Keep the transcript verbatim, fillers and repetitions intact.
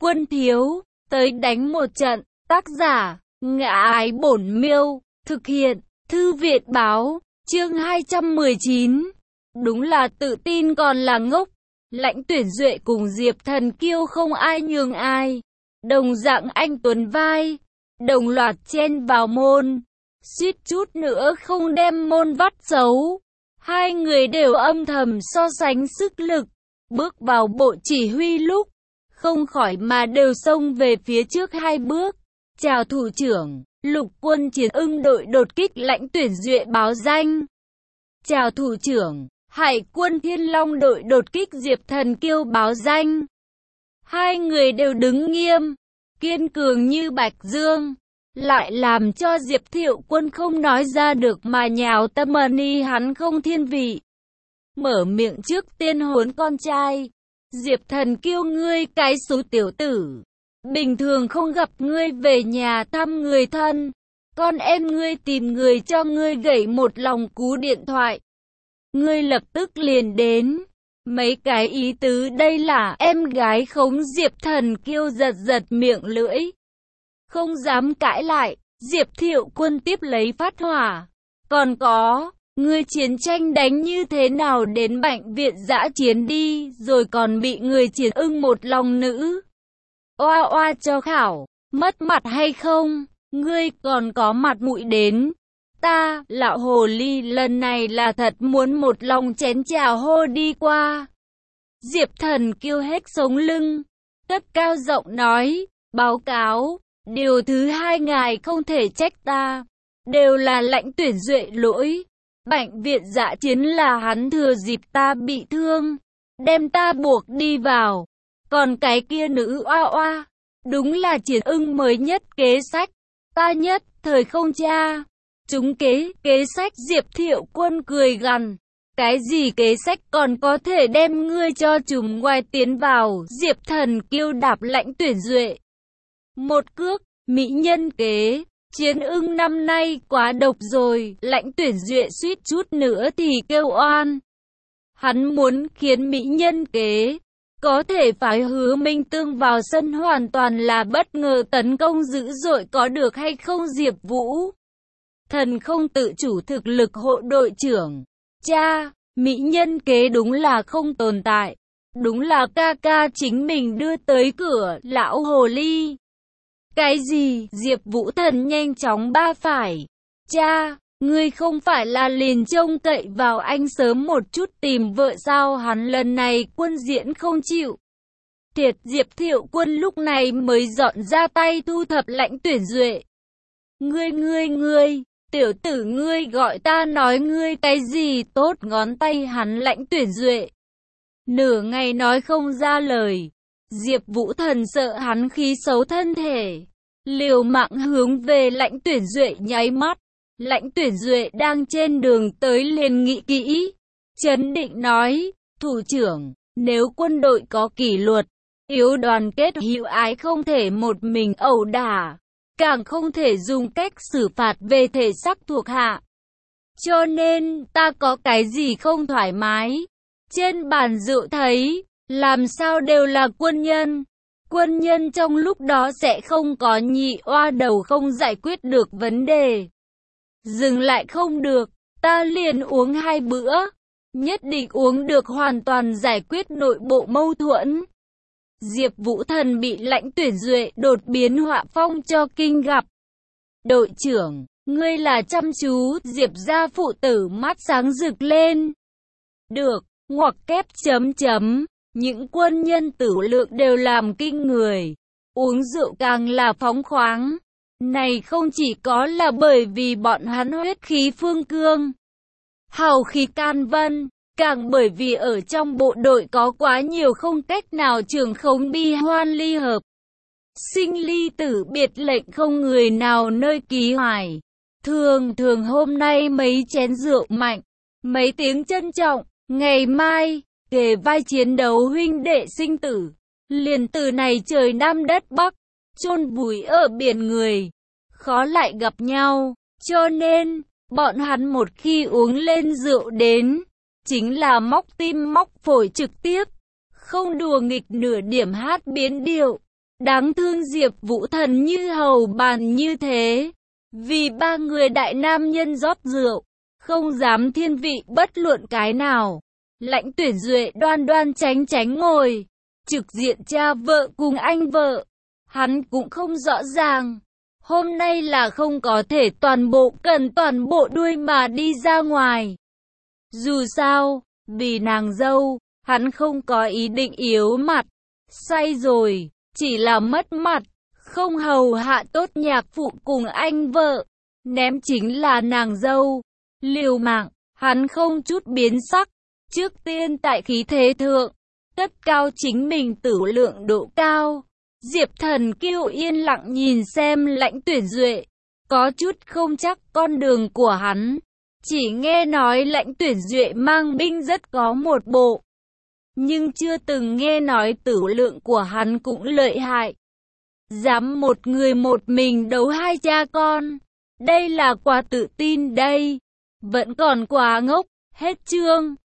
Quân thiếu, tới đánh một trận. Tác giả, Ngã Ái Bổn Miêu. Thực hiện, Thư viện báo. Chương hai trăm mười chín. Đúng là tự tin còn là ngốc. Lãnh Tuyển Duệ cùng Diệp Thần Kiêu không ai nhường ai. Đồng dạng anh tuấn vai. Đồng loạt chen vào môn. Suýt chút nữa không đem môn vắt xấu. Hai người đều âm thầm so sánh sức lực. Bước vào bộ chỉ huy lúc, không khỏi mà đều xông về phía trước hai bước. Chào thủ trưởng, Lục quân Chiến ưng đội đột kích Lãnh Tuyển Duệ báo danh. Chào thủ trưởng, Hải quân Thiên Long đội đột kích Diệp Thần Kiêu báo danh. Hai người đều đứng nghiêm, kiên cường như Bạch Dương, lại làm cho Diệp Thiệu Quân không nói ra được mà nhào tâm ni hắn không thiên vị. Mở miệng trước tiên huấn con trai. Diệp Thần Kiêu, ngươi cái số tiểu tử, bình thường không gặp ngươi về nhà thăm người thân, con em ngươi tìm người cho ngươi gửi một lòng cú điện thoại, ngươi lập tức liền đến. Mấy cái ý tứ đây là em gái khống. Diệp Thần Kiêu giật giật miệng lưỡi, không dám cãi lại. Diệp Thiệu Quân tiếp lấy phát hỏa. Còn có, ngươi chiến tranh đánh như thế nào đến bệnh viện dã chiến đi, rồi còn bị người Chiến ưng một lòng nữ oa oa cho khảo, mất mặt hay không? Ngươi còn có mặt mũi đến ta, lão hồ ly lần này là thật muốn một lòng chén trà hô đi qua. Diệp Thần Kiêu hết sống lưng, cất cao giọng nói, báo cáo, điều thứ hai ngài không thể trách ta, đều là Lãnh Tuyển Duệ lỗi. Bệnh viện dã chiến là hắn thừa dịp ta bị thương, đem ta buộc đi vào. Còn cái kia nữ oa oa, đúng là Chiến ưng mới nhất kế sách, ta nhất thời không tra. Chúng kế, kế sách. Diệp Thiệu Quân cười gằn, cái gì kế sách còn có thể đem ngươi cho chúng ngoài tiến vào. Diệp Thần Kiêu đạp Lãnh Tuyển Duệ một cước. Mỹ nhân kế, Chiến ưng năm nay quá độc rồi. Lãnh Tuyển Duệ suýt chút nữa thì kêu oan. Hắn muốn khiến mỹ nhân kế có thể phải Hứa Minh Tương vào sân hoàn toàn là bất ngờ tấn công dữ dội, có được hay không? Diệp Vũ Thần không tự chủ thực lực hộ đội trưởng. Cha, mỹ nhân kế đúng là không tồn tại. Đúng là ca ca chính mình đưa tới cửa. Lão hồ ly. Cái gì? Diệp Vũ Thần nhanh chóng ba phải. Cha, ngươi không phải là liền trông cậy vào anh sớm một chút tìm vợ sao? Hắn lần này quân diễn không chịu thiệt. Diệp Thiệu Quân lúc này mới dọn ra tay thu thập Lãnh Tuyển Duệ. Ngươi ngươi ngươi, tiểu tử ngươi gọi ta nói ngươi cái gì? Tốt ngón tay hắn Lãnh Tuyển Duệ nửa ngày nói không ra lời. Diệp Vũ Thần sợ hắn khí xấu thân thể, liều mạng hướng về Lãnh Tuyển Duệ nháy mắt. Lãnh Tuyển Duệ đang trên đường tới liền nghĩ kỹ, trấn định nói, thủ trưởng, nếu quân đội có kỷ luật, yếu đoàn kết hữu ái, không thể một mình ẩu đả, càng không thể dùng cách xử phạt về thể xác thuộc hạ. Cho nên, ta có cái gì không thoải mái? Trên bàn rượu thấy, làm sao đều là quân nhân. Quân nhân trong lúc đó sẽ không có nhị oa đầu không giải quyết được vấn đề. Dừng lại không được, ta liền uống hai bữa. Nhất định uống được, hoàn toàn giải quyết nội bộ mâu thuẫn. Diệp Vũ Thần bị Lãnh Tuyển Duệ đột biến họa phong cho kinh gặp. Đội trưởng, ngươi là chăm chú. Diệp gia phụ tử mắt sáng rực lên. Được, ngoặc kép chấm chấm. Những quân nhân tử lượng đều làm kinh người, uống rượu càng là phóng khoáng. Này không chỉ có là bởi vì bọn hắn huyết khí phương cương, hào khí can vân, càng bởi vì ở trong bộ đội có quá nhiều không cách nào trường khống bi hoan ly hợp, sinh ly tử biệt lệnh, không người nào nơi ký hoài. Thường thường hôm nay mấy chén rượu mạnh, mấy tiếng trân trọng, ngày mai kề vai chiến đấu huynh đệ sinh tử, liền từ này trời Nam đất Bắc, chôn vùi ở biển người, khó lại gặp nhau. Cho nên, bọn hắn một khi uống lên rượu đến, chính là móc tim móc phổi trực tiếp, không đùa nghịch nửa điểm, hát biến điệu. Đáng thương Diệp Vũ Thần như hầu bàn như thế. Vì ba người đại nam nhân rót rượu, không dám thiên vị bất luận cái nào. Lãnh Tuyển Duệ đoan đoan tránh tránh ngồi, trực diện cha vợ cùng anh vợ. Hắn cũng không rõ ràng, hôm nay là không có thể toàn bộ cần toàn bộ đuôi mà đi ra ngoài. Dù sao, vì nàng dâu, hắn không có ý định yếu mặt. Say rồi, chỉ là mất mặt, không hầu hạ tốt nhạc phụ cùng anh vợ. Ném chính là nàng dâu. Liều mạng, hắn không chút biến sắc. Trước tiên tại khí thế thượng, cất cao chính mình tử lượng độ cao. Diệp Thần Kiêu yên lặng nhìn xem Lãnh Tuyển Duệ, có chút không chắc con đường của hắn. Chỉ nghe nói Lãnh Tuyển Duệ mang binh rất có một bộ, nhưng chưa từng nghe nói tử lượng của hắn cũng lợi hại. Dám một người một mình đấu hai cha con, đây là quá tự tin đây, vẫn còn quá ngốc. Hết chương.